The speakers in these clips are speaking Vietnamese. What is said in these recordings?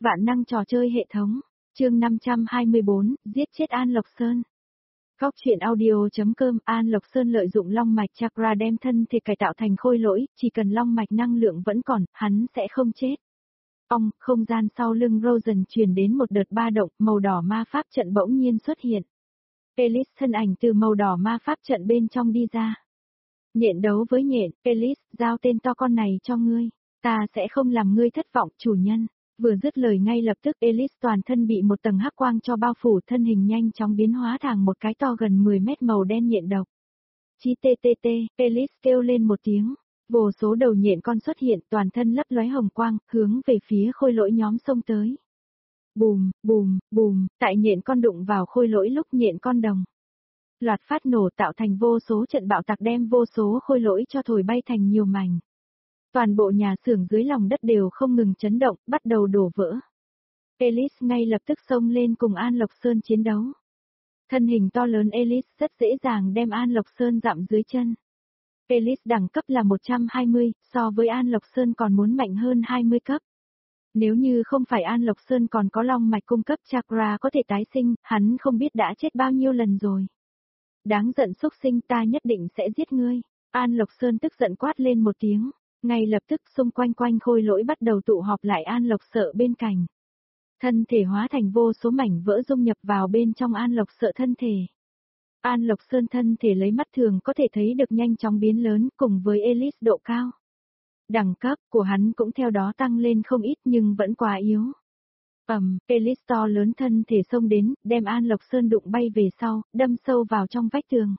Vạn năng trò chơi hệ thống. Chương 524, giết chết An Lộc Sơn. Góc truyện audio.com. An Lộc Sơn lợi dụng long mạch chakra đem thân thể cải tạo thành khôi lỗi, chỉ cần long mạch năng lượng vẫn còn, hắn sẽ không chết. Không gian sau lưng Rosen truyền đến một đợt ba động, màu đỏ ma pháp trận bỗng nhiên xuất hiện. Elise thân ảnh từ màu đỏ ma pháp trận bên trong đi ra. Nhện đấu với nhện, Elise, giao tên to con này cho ngươi. Ta sẽ không làm ngươi thất vọng, chủ nhân. Vừa dứt lời ngay lập tức Elise toàn thân bị một tầng hắc quang cho bao phủ, thân hình nhanh chóng biến hóa thành một cái to gần 10 mét màu đen nhện độc. Chí TTT, Elise kêu lên một tiếng. Vô số đầu nhện con xuất hiện, toàn thân lấp lóe hồng quang, hướng về phía khôi lỗi nhóm xông tới. Bùm, bùm, bùm, tại nhện con đụng vào khôi lỗi lúc nhện con đồng. Loạt phát nổ tạo thành vô số trận bạo tạc đem vô số khôi lỗi cho thổi bay thành nhiều mảnh. Toàn bộ nhà xưởng dưới lòng đất đều không ngừng chấn động, bắt đầu đổ vỡ. Elise ngay lập tức xông lên cùng An Lộc Sơn chiến đấu. Thân hình to lớn Elise rất dễ dàng đem An Lộc Sơn dặm dưới chân. Elise đẳng cấp là 120, so với An Lộc Sơn còn muốn mạnh hơn 20 cấp. Nếu như không phải An Lộc Sơn còn có long mạch cung cấp chakra có thể tái sinh, hắn không biết đã chết bao nhiêu lần rồi. Đáng giận xúc sinh, ta nhất định sẽ giết ngươi. An Lộc Sơn tức giận quát lên một tiếng. Ngay lập tức xung quanh khôi lỗi bắt đầu tụ họp lại An Lộc Sợ bên cạnh. Thân thể hóa thành vô số mảnh vỡ dung nhập vào bên trong An Lộc Sợ thân thể. An Lộc Sơn thân thể lấy mắt thường có thể thấy được nhanh chóng biến lớn cùng với Elise độ cao. Đẳng cấp của hắn cũng theo đó tăng lên không ít nhưng vẫn quá yếu. Elise to lớn thân thể xông đến, đem An Lộc Sơn đụng bay về sau, đâm sâu vào trong vách tường.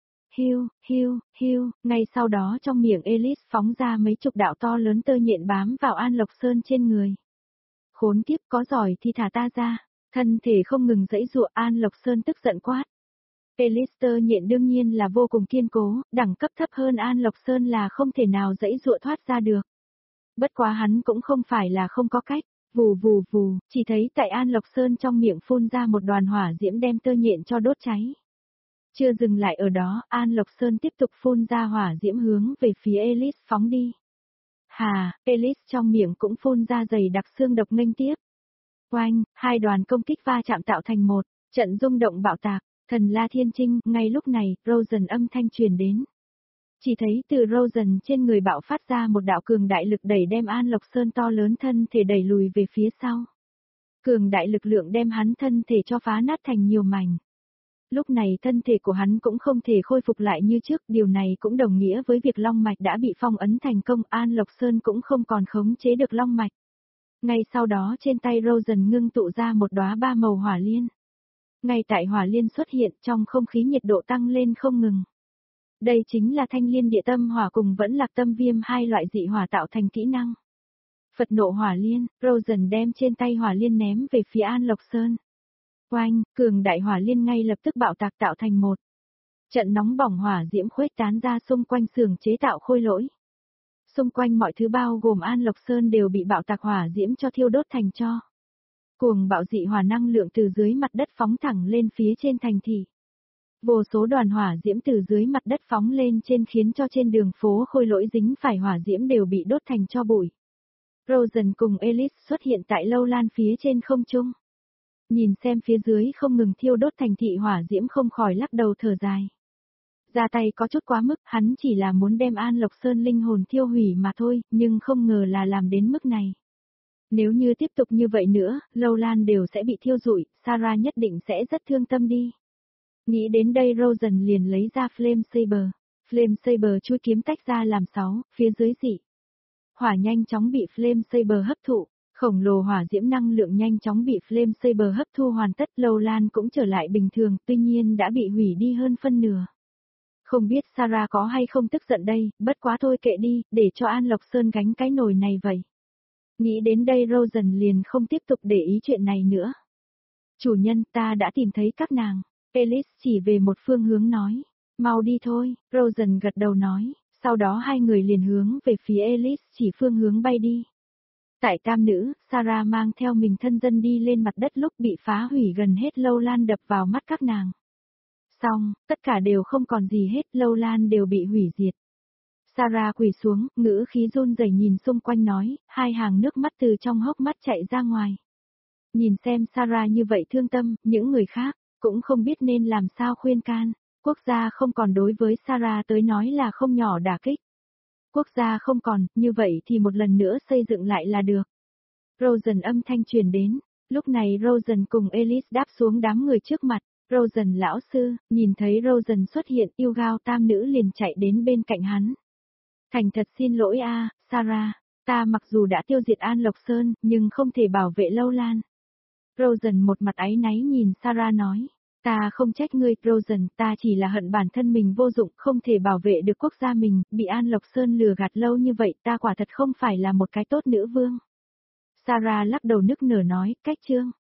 Hiu, ngay sau đó trong miệng Elise phóng ra mấy chục đạo to lớn tơ nhện bám vào An Lộc Sơn trên người. Khốn kiếp, có giỏi thì thả ta ra. Thân thể không ngừng giãy giụa, An Lộc Sơn tức giận quát. Elise tơ nhện đương nhiên là vô cùng kiên cố, đẳng cấp thấp hơn An Lộc Sơn là không thể nào giãy giụa thoát ra được. Bất quá hắn cũng không phải là không có cách. Vù, chỉ thấy tại An Lộc Sơn trong miệng phun ra một đoàn hỏa diễm đem tơ nhện cho đốt cháy. Chưa dừng lại ở đó, An Lộc Sơn tiếp tục phun ra hỏa diễm hướng về phía Elise phóng đi. Elise trong miệng cũng phun ra dày đặc xương độc nghênh tiếp. Oanh, hai đoàn công kích va chạm tạo thành một trận rung động bạo tạc, thần la thiên trinh, ngay lúc này, Rosen âm thanh truyền đến. Chỉ thấy từ Rosen trên người bạo phát ra một đạo cường đại lực đẩy đem An Lộc Sơn to lớn thân thể đẩy lùi về phía sau. Cường đại lực lượng đem hắn thân thể cho phá nát thành nhiều mảnh. Lúc này thân thể của hắn cũng không thể khôi phục lại như trước, điều này cũng đồng nghĩa với việc long mạch đã bị phong ấn thành công, An Lộc Sơn cũng không còn khống chế được long mạch. Ngay sau đó trên tay Rosen ngưng tụ ra một đóa ba màu hỏa liên. Ngay tại hỏa liên xuất hiện trong không khí nhiệt độ tăng lên không ngừng. Đây chính là thanh liên địa tâm hỏa cùng vẫn lạc tâm viêm, hai loại dị hỏa tạo thành kỹ năng. Phật nộ hỏa liên, Rosen đem trên tay hỏa liên ném về phía An Lộc Sơn. Oanh, cường đại hỏa liên ngay lập tức bạo tạc tạo thành một trận nóng bỏng hỏa diễm khuếch tán ra xung quanh xưởng chế tạo khôi lỗi. Xung quanh mọi thứ bao gồm An Lộc Sơn đều bị bạo tạc hỏa diễm cho thiêu đốt thành tro. Cuồng bạo dị hỏa năng lượng từ dưới mặt đất phóng thẳng lên phía trên thành thị. Vô số đoàn hỏa diễm từ dưới mặt đất phóng lên trên khiến cho trên đường phố khôi lỗi dính phải hỏa diễm đều bị đốt thành tro bụi. Rosen cùng Elise xuất hiện tại lâu lan phía trên không trung. Nhìn xem phía dưới không ngừng thiêu đốt thành thị hỏa diễm không khỏi lắc đầu thở dài. Ra tay có chút quá mức, hắn chỉ là muốn đem An Lộc Sơn linh hồn thiêu hủy mà thôi, nhưng không ngờ là làm đến mức này. Nếu như tiếp tục như vậy nữa, lâu lan đều sẽ bị thiêu rụi, Sarah nhất định sẽ rất thương tâm đi. Nghĩ đến đây Rosen liền lấy ra Flame Saber. Flame Saber chui kiếm tách ra làm 6, phía dưới dị hỏa nhanh chóng bị Flame Saber hấp thụ. Khổng lồ hỏa diễm năng lượng nhanh chóng bị Flame Saber hấp thu hoàn tất, lâu lan cũng trở lại bình thường, tuy nhiên đã bị hủy đi hơn phân nửa. Không biết Sarah có hay không tức giận đây, bất quá thôi kệ đi, để cho An Lộc Sơn gánh cái nồi này vậy. Nghĩ đến đây Rosen liền không tiếp tục để ý chuyện này nữa. Chủ nhân, ta đã tìm thấy các nàng. Elise chỉ về một phương hướng nói. Mau đi thôi, Rosen gật đầu nói, sau đó hai người liền hướng về phía Elise chỉ phương hướng bay đi. Tại tam nữ, Sarah mang theo mình thân dân đi lên mặt đất lúc bị phá hủy gần hết lâu lan đập vào mắt các nàng. Xong, tất cả đều không còn gì hết, lâu lan đều bị hủy diệt. Sarah quỳ xuống, ngữ khí run rẩy nhìn xung quanh nói, hai hàng nước mắt từ trong hốc mắt chạy ra ngoài. Nhìn xem Sarah như vậy thương tâm, những người khác, cũng không biết nên làm sao khuyên can. Quốc gia không còn đối với Sarah tới nói là không nhỏ đả kích. Quốc gia không còn, như vậy thì một lần nữa xây dựng lại là được. Rosen âm thanh truyền đến, lúc này Rosen cùng Elise đáp xuống đám người trước mặt. Rosen lão sư, nhìn thấy Rosen xuất hiện, yêu gao tam nữ liền chạy đến bên cạnh hắn. Thành thật xin lỗi a, Sarah, ta mặc dù đã tiêu diệt An Lộc Sơn, nhưng không thể bảo vệ Lâu Lan. Rosen một mặt áy náy nhìn Sarah nói, ta không trách ngươi, Rosen, ta chỉ là hận bản thân mình vô dụng, không thể bảo vệ được quốc gia mình, bị An Lộc Sơn lừa gạt lâu như vậy, ta quả thật không phải là một cái tốt nữ vương. Sarah lắc đầu nức nở nói, cách chương.